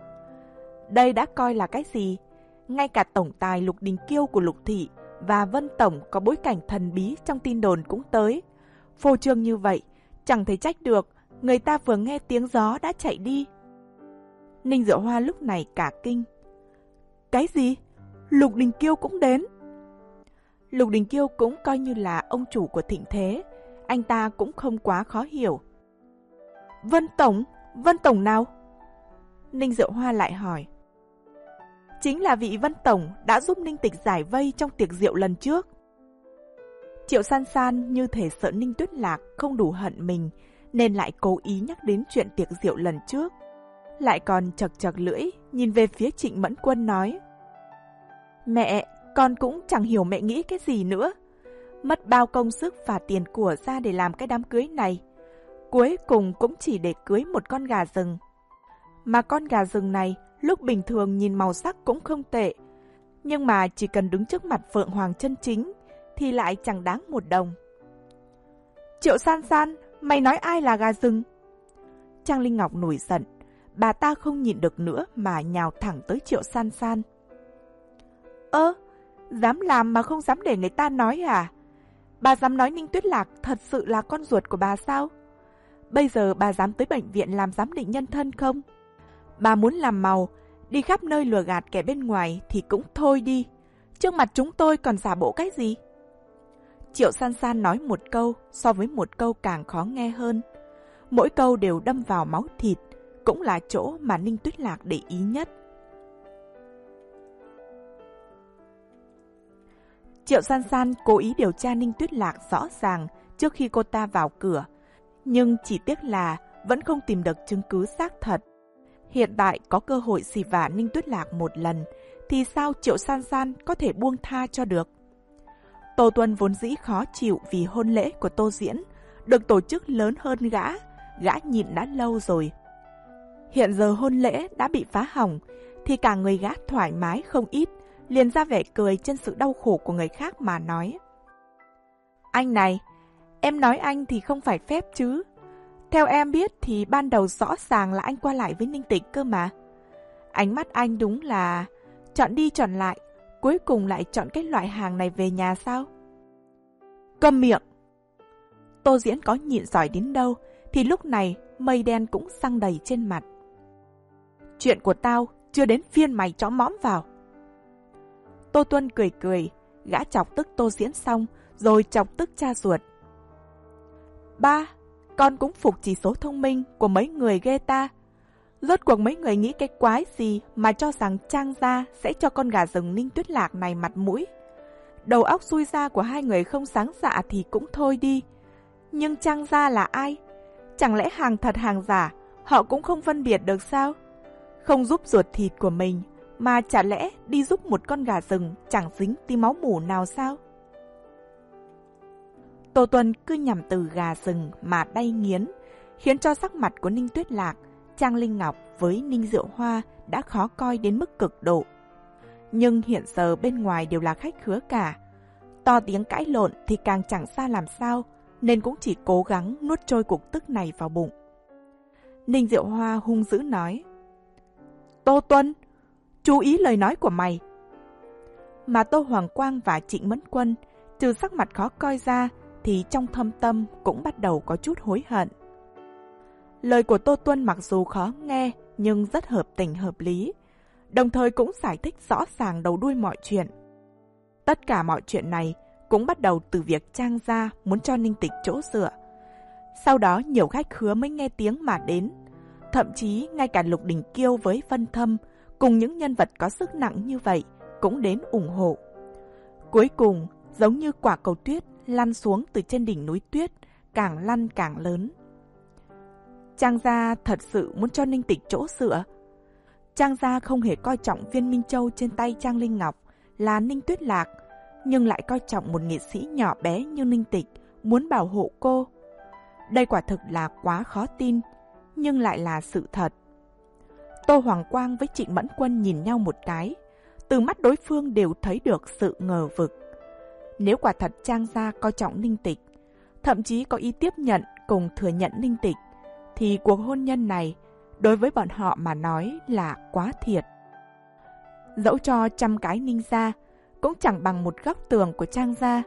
Đây đã coi là cái gì? Ngay cả tổng tài Lục Đình Kiêu của Lục Thị và Vân Tổng có bối cảnh thần bí trong tin đồn cũng tới. Phô trương như vậy, chẳng thể trách được, người ta vừa nghe tiếng gió đã chạy đi. Ninh Diệu Hoa lúc này cả kinh. Cái gì? Lục Đình Kiêu cũng đến? Lục Đình Kiêu cũng coi như là ông chủ của thịnh thế, anh ta cũng không quá khó hiểu. Vân Tổng? Vân Tổng nào? Ninh Diệu Hoa lại hỏi. Chính là vị Vân Tổng đã giúp Ninh Tịch giải vây trong tiệc rượu lần trước. Triệu San San như thể sợ Ninh Tuyết Lạc không đủ hận mình, nên lại cố ý nhắc đến chuyện tiệc rượu lần trước. Lại còn chật chật lưỡi, nhìn về phía Trịnh Mẫn Quân nói. Mẹ, con cũng chẳng hiểu mẹ nghĩ cái gì nữa. mất bao công sức và tiền của ra để làm cái đám cưới này. Cuối cùng cũng chỉ để cưới một con gà rừng. Mà con gà rừng này lúc bình thường nhìn màu sắc cũng không tệ, nhưng mà chỉ cần đứng trước mặt Phượng Hoàng chân chính thì lại chẳng đáng một đồng. Triệu San San, mày nói ai là gà rừng? Trang Linh Ngọc nổi giận, bà ta không nhịn được nữa mà nhào thẳng tới Triệu San San. Ơ, dám làm mà không dám để người ta nói à? Bà dám nói Ninh Tuyết Lạc thật sự là con ruột của bà sao? Bây giờ bà dám tới bệnh viện làm giám định nhân thân không? Bà muốn làm màu, đi khắp nơi lừa gạt kẻ bên ngoài thì cũng thôi đi. Trước mặt chúng tôi còn giả bộ cái gì? Triệu San San nói một câu so với một câu càng khó nghe hơn. Mỗi câu đều đâm vào máu thịt, cũng là chỗ mà Ninh Tuyết Lạc để ý nhất. Triệu San San cố ý điều tra Ninh Tuyết Lạc rõ ràng trước khi cô ta vào cửa, nhưng chỉ tiếc là vẫn không tìm được chứng cứ xác thật. Hiện tại có cơ hội xì vả Ninh Tuyết Lạc một lần, thì sao Triệu San San có thể buông tha cho được? Tô Tuân vốn dĩ khó chịu vì hôn lễ của Tô Diễn được tổ chức lớn hơn gã, gã nhịn đã lâu rồi. Hiện giờ hôn lễ đã bị phá hỏng, thì cả người gã thoải mái không ít, liền ra vẻ cười trên sự đau khổ của người khác mà nói. Anh này, em nói anh thì không phải phép chứ. Theo em biết thì ban đầu rõ ràng là anh qua lại với Ninh Tịch cơ mà. Ánh mắt anh đúng là chọn đi chọn lại, cuối cùng lại chọn cái loại hàng này về nhà sao? Câm miệng! Tô Diễn có nhịn giỏi đến đâu thì lúc này mây đen cũng xăng đầy trên mặt. Chuyện của tao chưa đến phiên mày chó mõm vào. Tô Tuân cười cười, gã chọc tức Tô Diễn xong rồi chọc tức cha ruột. Ba, con cũng phục chỉ số thông minh của mấy người ghê ta. Rốt cuộc mấy người nghĩ cái quái gì mà cho rằng Trang gia sẽ cho con gà rừng Ninh Tuyết Lạc này mặt mũi. Đầu óc xui ra của hai người không sáng dạ thì cũng thôi đi. Nhưng Trang gia là ai? Chẳng lẽ hàng thật hàng giả họ cũng không phân biệt được sao? Không giúp ruột thịt của mình mà chả lẽ đi giúp một con gà rừng chẳng dính tí máu mủ nào sao? Tô Tuân cứ nhằm từ gà rừng mà đay nghiến, khiến cho sắc mặt của Ninh Tuyết Lạc, Trang Linh Ngọc với Ninh Diệu Hoa đã khó coi đến mức cực độ. Nhưng hiện giờ bên ngoài đều là khách khứa cả. To tiếng cãi lộn thì càng chẳng xa làm sao, nên cũng chỉ cố gắng nuốt trôi cục tức này vào bụng. Ninh Diệu Hoa hung dữ nói. Tô Tuân, chú ý lời nói của mày. Mà Tô Hoàng Quang và Trịnh Mẫn Quân, trừ sắc mặt khó coi ra, thì trong thâm tâm cũng bắt đầu có chút hối hận. Lời của Tô Tuân mặc dù khó nghe, nhưng rất hợp tình hợp lý, đồng thời cũng giải thích rõ ràng đầu đuôi mọi chuyện. Tất cả mọi chuyện này cũng bắt đầu từ việc Trang gia muốn cho Ninh Tịch chỗ dựa. Sau đó nhiều khách khứa mới nghe tiếng mà đến. Thậm chí ngay cả Lục Đình Kiêu với Vân Thâm cùng những nhân vật có sức nặng như vậy cũng đến ủng hộ. Cuối cùng, giống như quả cầu tuyết lăn xuống từ trên đỉnh núi tuyết, càng lăn càng lớn. Trang gia thật sự muốn cho Ninh Tịch chỗ dựa. Trang gia không hề coi trọng viên Minh Châu trên tay Trang Linh Ngọc là Ninh Tuyết Lạc, nhưng lại coi trọng một nghệ sĩ nhỏ bé như Ninh Tịch, muốn bảo hộ cô. Đây quả thực là quá khó tin, nhưng lại là sự thật. Tô Hoàng Quang với Trịnh Mẫn Quân nhìn nhau một cái, từ mắt đối phương đều thấy được sự ngờ vực. Nếu quả thật Trang gia coi trọng Ninh Tịch, thậm chí có ý tiếp nhận cùng thừa nhận Ninh Tịch, thì cuộc hôn nhân này đối với bọn họ mà nói là quá thiệt. Dẫu cho trăm cái Ninh gia cũng chẳng bằng một góc tường của Trang gia.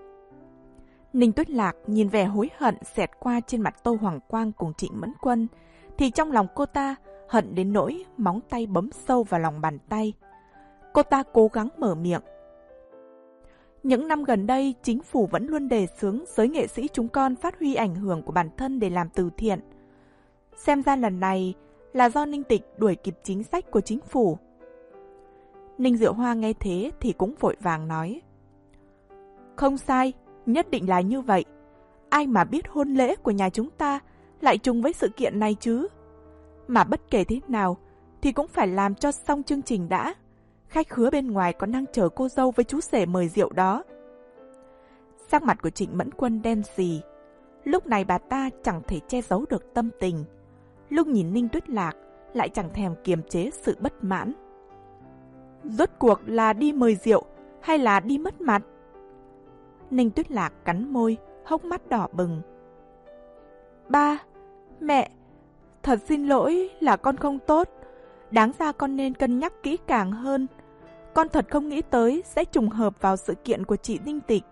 Ninh Tuyết Lạc nhìn vẻ hối hận xẹt qua trên mặt Tô Hoàng Quang cùng Trịnh Mẫn Quân, thì trong lòng cô ta hận đến nỗi móng tay bấm sâu vào lòng bàn tay. Cô ta cố gắng mở miệng. Những năm gần đây, chính phủ vẫn luôn đề xướng giới nghệ sĩ chúng con phát huy ảnh hưởng của bản thân để làm từ thiện. Xem ra lần này là do Ninh Tịch đuổi kịp chính sách của chính phủ. Ninh Diệu Hoa nghe thế thì cũng vội vàng nói. Không sai, nhất định là như vậy. Ai mà biết hôn lễ của nhà chúng ta lại trùng với sự kiện này chứ? Mà bất kể thế nào thì cũng phải làm cho xong chương trình đã. Khách khứa bên ngoài còn đang chờ cô dâu với chú rể mời rượu đó. Sắc mặt của Trịnh Mẫn Quân đen sì. Lúc này bà ta chẳng thể che giấu được tâm tình. Lúc nhìn Ninh Tuyết Lạc lại chẳng thèm kiềm chế sự bất mãn. Rốt cuộc là đi mời rượu hay là đi mất mặt? Ninh Tuyết Lạc cắn môi, hốc mắt đỏ bừng. Ba, mẹ, thật xin lỗi là con không tốt. Đáng ra con nên cân nhắc kỹ càng hơn. Con thật không nghĩ tới sẽ trùng hợp vào sự kiện của chị Ninh Tịch.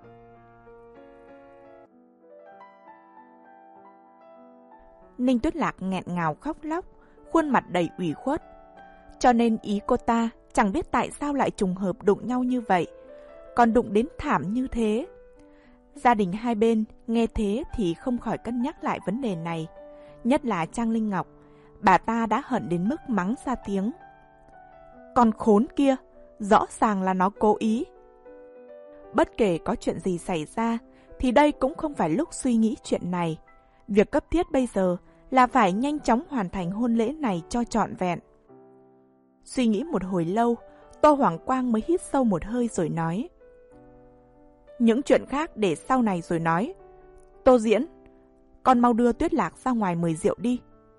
Ninh Tuyết Lạc nghẹn ngào khóc lóc, khuôn mặt đầy ủy khuất. Cho nên ý cô ta chẳng biết tại sao lại trùng hợp đụng nhau như vậy, còn đụng đến thảm như thế. Gia đình hai bên nghe thế thì không khỏi cân nhắc lại vấn đề này. Nhất là Trang Linh Ngọc, bà ta đã hận đến mức mắng ra tiếng. Con khốn kia, rõ ràng là nó cố ý. Bất kể có chuyện gì xảy ra, thì đây cũng không phải lúc suy nghĩ chuyện này. Việc cấp thiết bây giờ là phải nhanh chóng hoàn thành hôn lễ này cho trọn vẹn. Suy nghĩ một hồi lâu, Tô Hoàng Quang mới hít sâu một hơi rồi nói. Những chuyện khác để sau này rồi nói. Tô Diễn, con mau đưa Tuyết Lạc ra ngoài mời rượu đi.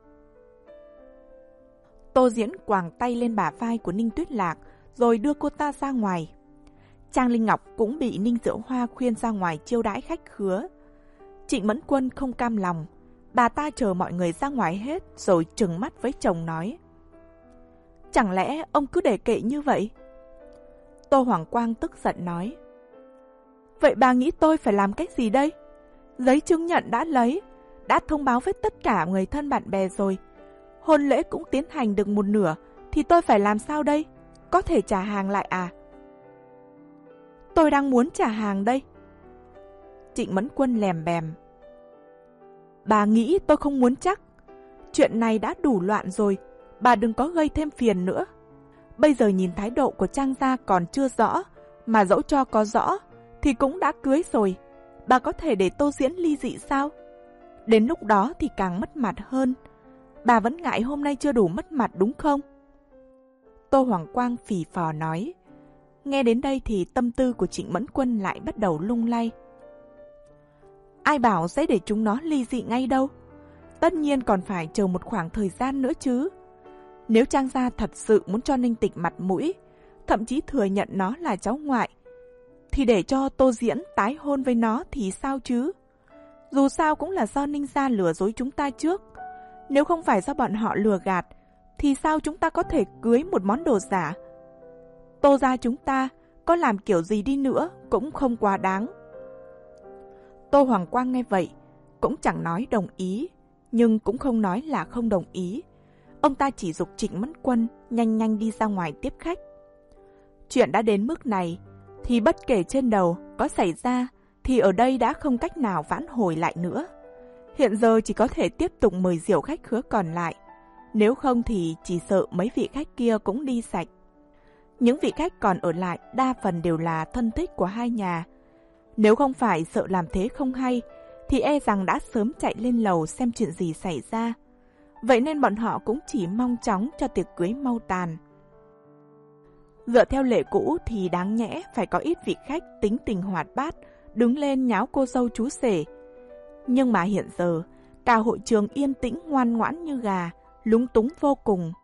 Tô Diễn quàng tay lên bả vai của Ninh Tuyết Lạc rồi đưa cô ta ra ngoài. Trang Linh Ngọc cũng bị Ninh Diệu Hoa khuyên ra ngoài chiêu đãi khách khứa. Trịnh Mẫn Quân không cam lòng, bà ta chờ mọi người ra ngoài hết rồi trừng mắt với chồng nói. Chẳng lẽ ông cứ để kệ như vậy? Tô Hoàng Quang tức giận nói. Vậy bà nghĩ tôi phải làm cách gì đây? Giấy chứng nhận đã lấy, đã thông báo với tất cả người thân bạn bè rồi. Hôn lễ cũng tiến hành được một nửa, thì tôi phải làm sao đây? Có thể trả hàng lại à? Tôi đang muốn trả hàng đây. Trịnh Mẫn Quân lèm bèm. Bà nghĩ tôi không muốn chắc. Chuyện này đã đủ loạn rồi, bà đừng có gây thêm phiền nữa. Bây giờ nhìn thái độ của Trang gia còn chưa rõ, mà dẫu cho có rõ, thì cũng đã cưới rồi. Bà có thể để Tô Diễn ly dị sao? Đến lúc đó thì càng mất mặt hơn. Bà vẫn ngại hôm nay chưa đủ mất mặt đúng không? Tô Hoàng Quang phì phò nói. Nghe đến đây thì tâm tư của Trịnh Mẫn Quân lại bắt đầu lung lay. Ai bảo sẽ để chúng nó ly dị ngay đâu? Tất nhiên còn phải chờ một khoảng thời gian nữa chứ. Nếu Trang gia thật sự muốn cho Ninh Tịch mặt mũi, thậm chí thừa nhận nó là cháu ngoại, thì để cho Tô Diễn tái hôn với nó thì sao chứ? Dù sao cũng là do Ninh gia lừa dối chúng ta trước. Nếu không phải do bọn họ lừa gạt, thì sao chúng ta có thể cưới một món đồ giả? Tô gia chúng ta có làm kiểu gì đi nữa cũng không quá đáng. Tô Hoàng Quang nghe vậy, cũng chẳng nói đồng ý, nhưng cũng không nói là không đồng ý. Ông ta chỉ giục Trịnh Mẫn Quân nhanh nhanh đi ra ngoài tiếp khách. Chuyện đã đến mức này, thì bất kể trên đầu có xảy ra, thì ở đây đã không cách nào vãn hồi lại nữa. Hiện giờ chỉ có thể tiếp tục mời rượu khách khứa còn lại. Nếu không thì chỉ sợ mấy vị khách kia cũng đi sạch. Những vị khách còn ở lại đa phần đều là thân thích của hai nhà. Nếu không phải sợ làm thế không hay, thì e rằng đã sớm chạy lên lầu xem chuyện gì xảy ra. Vậy nên bọn họ cũng chỉ mong chóng cho tiệc cưới mau tàn. Dựa theo lệ cũ thì đáng nhẽ phải có ít vị khách tính tình hoạt bát, đứng lên nháo cô dâu chú rể. Nhưng mà hiện giờ, cả hội trường yên tĩnh ngoan ngoãn như gà, lúng túng vô cùng.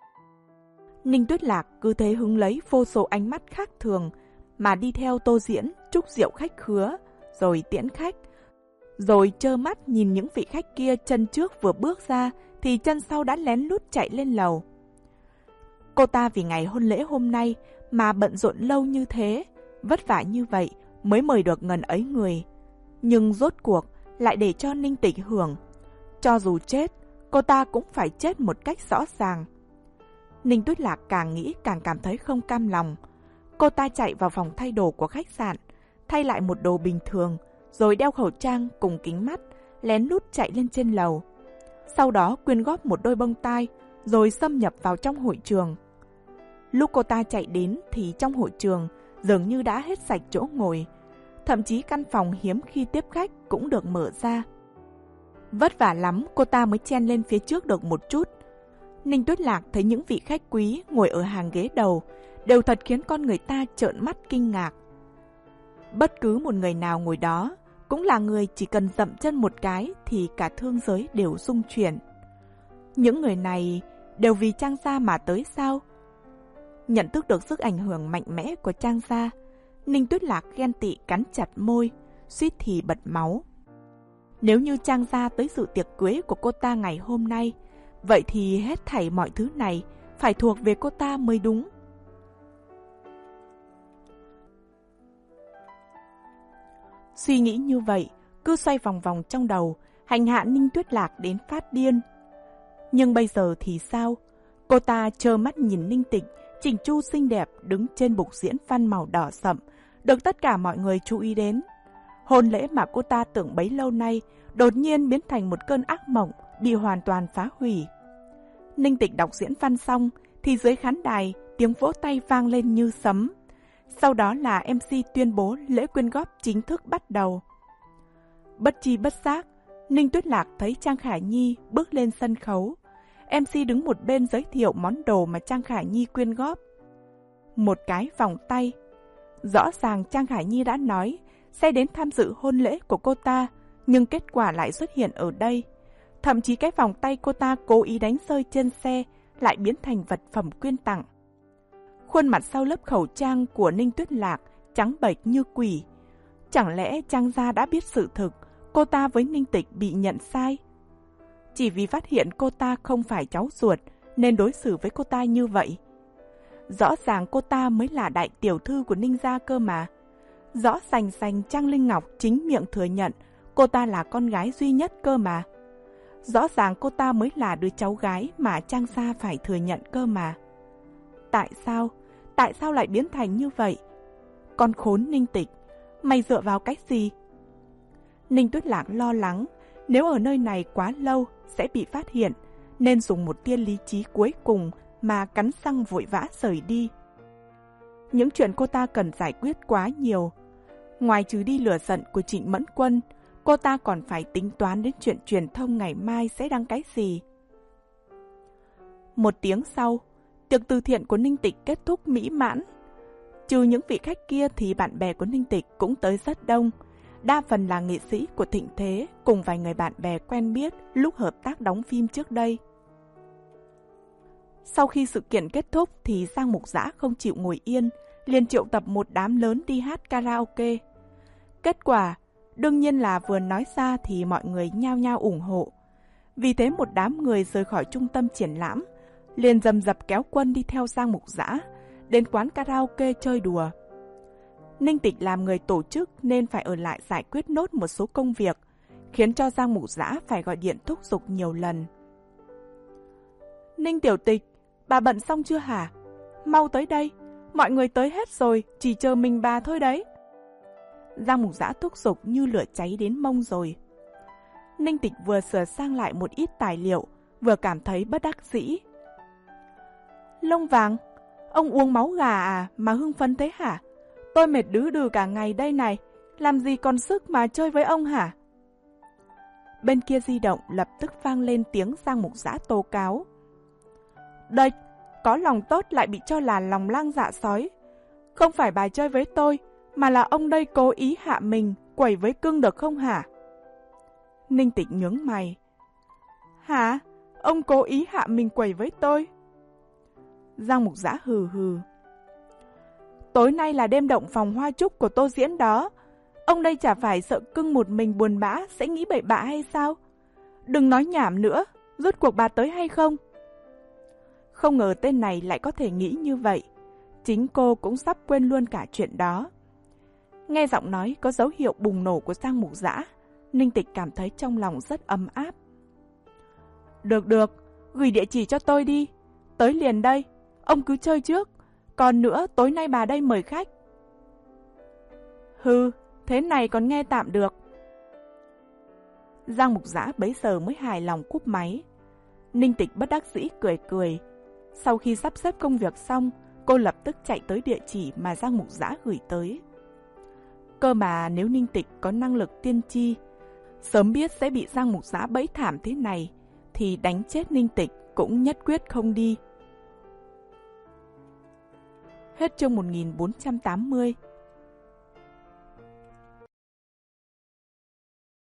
Ninh Tuyết Lạc cứ thế hứng lấy vô số ánh mắt khác thường, mà đi theo Tô Diễn chúc rượu khách khứa, rồi tiễn khách. Rồi trơ mắt nhìn những vị khách kia chân trước vừa bước ra, thì chân sau đã lén lút chạy lên lầu. Cô ta vì ngày hôn lễ hôm nay mà bận rộn lâu như thế, vất vả như vậy mới mời được ngần ấy người. Nhưng rốt cuộc lại để cho Ninh Tịch hưởng. Cho dù chết, cô ta cũng phải chết một cách rõ ràng. Ninh Tuyết Lạc càng nghĩ càng cảm thấy không cam lòng. Cô ta chạy vào phòng thay đồ của khách sạn, thay lại một đồ bình thường, rồi đeo khẩu trang cùng kính mắt, lén lút chạy lên trên lầu. Sau đó quyên góp một đôi bông tai, rồi xâm nhập vào trong hội trường. Lúc cô ta chạy đến thì trong hội trường dường như đã hết sạch chỗ ngồi. Thậm chí căn phòng hiếm khi tiếp khách cũng được mở ra. Vất vả lắm cô ta mới chen lên phía trước được một chút. Ninh Tuyết Lạc thấy những vị khách quý ngồi ở hàng ghế đầu đều thật khiến con người ta trợn mắt kinh ngạc. Bất cứ một người nào ngồi đó cũng là người chỉ cần dậm chân một cái thì cả thương giới đều rung chuyển. Những người này đều vì Trang gia mà tới sao? Nhận thức được sức ảnh hưởng mạnh mẽ của Trang gia, Ninh Tuyết Lạc ghen tị cắn chặt môi, suýt thì bật máu. Nếu như Trang gia tới dự tiệc cưới của cô ta ngày hôm nay, vậy thì hết thảy mọi thứ này phải thuộc về cô ta mới đúng. Suy nghĩ như vậy, cứ xoay vòng vòng trong đầu, hành hạ Ninh Tuyết Lạc đến phát điên. Nhưng bây giờ thì sao? Cô ta trơ mắt nhìn Ninh Tịch, chỉnh chu xinh đẹp đứng trên bục diễn văn màu đỏ sậm, được tất cả mọi người chú ý đến. Hôn lễ mà cô ta tưởng bấy lâu nay đột nhiên biến thành một cơn ác mộng, bị hoàn toàn phá hủy. Ninh Tịch đọc diễn văn xong thì dưới khán đài tiếng vỗ tay vang lên như sấm. Sau đó là em xê tuyên bố lễ quyên góp chính thức bắt đầu. Bất chi bất giác, Ninh Tuyết Lạc thấy Trang Khả Nhi bước lên sân khấu. em xê đứng một bên giới thiệu món đồ mà Trang Khả Nhi quyên góp. Một cái vòng tay. Rõ ràng Trang Khả Nhi đã nói sẽ đến tham dự hôn lễ của cô ta, nhưng kết quả lại xuất hiện ở đây. Thậm chí cái vòng tay cô ta cố ý đánh rơi trên xe lại biến thành vật phẩm quyên tặng. Khuôn mặt sau lớp khẩu trang của Ninh Tuyết Lạc trắng bệch như quỷ. Chẳng lẽ Trang gia đã biết sự thực cô ta với Ninh Tịch bị nhận sai? Chỉ vì phát hiện cô ta không phải cháu ruột nên đối xử với cô ta như vậy. Rõ ràng cô ta mới là đại tiểu thư của Ninh gia cơ mà. Rõ rành rành Trang Linh Ngọc chính miệng thừa nhận cô ta là con gái duy nhất cơ mà. Rõ ràng cô ta mới là đứa cháu gái mà Trang gia phải thừa nhận cơ mà. Tại sao? Tại sao lại biến thành như vậy? Con khốn Ninh Tịch, mày dựa vào cách gì? Ninh Tuyết Lạc lo lắng, nếu ở nơi này quá lâu sẽ bị phát hiện, nên dùng một tia lý trí cuối cùng mà cắn răng vội vã rời đi. Những chuyện cô ta cần giải quyết quá nhiều. Ngoài trừ đi lửa giận của Trịnh Mẫn Quân, cô ta còn phải tính toán đến chuyện truyền thông ngày mai sẽ đăng cái gì. Một tiếng sau, tiệc từ thiện của Ninh Tịch kết thúc mỹ mãn. Trừ những vị khách kia thì bạn bè của Ninh Tịch cũng tới rất đông. Đa phần là nghệ sĩ của thịnh thế cùng vài người bạn bè quen biết lúc hợp tác đóng phim trước đây. Sau khi sự kiện kết thúc thì Giang Mục Dã không chịu ngồi yên, liền triệu tập một đám lớn đi hát karaoke. Kết quả, đương nhiên là vừa nói ra thì mọi người nhao nhao ủng hộ. Vì thế một đám người rời khỏi trung tâm triển lãm, liền rầm rập kéo quân đi theo Giang Mục Dã, đến quán karaoke chơi đùa. Ninh Tịch làm người tổ chức nên phải ở lại giải quyết nốt một số công việc, khiến cho Giang Mục Dã phải gọi điện thúc giục nhiều lần. Ninh Tiểu Tịch, bà bận xong chưa hả? Mau tới đây, mọi người tới hết rồi, chỉ chờ mình bà thôi đấy. Giang Mục Dã thúc giục như lửa cháy đến mông rồi. Ninh Tịch vừa sửa sang lại một ít tài liệu, vừa cảm thấy bất đắc dĩ. Lông Vàng, ông uống máu gà à mà hưng phấn thế hả? Tôi mệt đứ đừ cả ngày đây này, làm gì còn sức mà chơi với ông hả? Bên kia di động lập tức vang lên tiếng Giang Mục Dã tố cáo. Đệch, có lòng tốt lại bị cho là lòng lang dạ sói. Không phải bà chơi với tôi, mà là ông đây cố ý hạ mình, quẩy với cưng được không hả? Ninh Tịch nhướng mày. Hả? Ông cố ý hạ mình quẩy với tôi? Giang Mục Dã hừ hừ. Tối nay là đêm động phòng hoa trúc của Tô Diễn đó. Ông đây chả phải sợ cưng một mình buồn bã sẽ nghĩ bậy bạ hay sao? Đừng nói nhảm nữa, rốt cuộc bà tới hay không? Không ngờ tên này lại có thể nghĩ như vậy. Chính cô cũng sắp quên luôn cả chuyện đó. Nghe giọng nói có dấu hiệu bùng nổ của Giang Mục Dã, Ninh Tịch cảm thấy trong lòng rất ấm áp. Được được, gửi địa chỉ cho tôi đi. Tới liền đây, ông cứ chơi trước. Còn nữa, tối nay bà đây mời khách. Hừ, thế này còn nghe tạm được. Giang Mục Dã bấy giờ mới hài lòng cúp máy. Ninh Tịch bất đắc dĩ cười cười. Sau khi sắp xếp công việc xong, cô lập tức chạy tới địa chỉ mà Giang Mục Dã gửi tới. Cơ mà nếu Ninh Tịch có năng lực tiên tri, sớm biết sẽ bị Giang Mục Dã bẫy thảm thế này, thì đánh chết Ninh Tịch cũng nhất quyết không đi. Hết chương một nghìn bốn trăm tám mươi.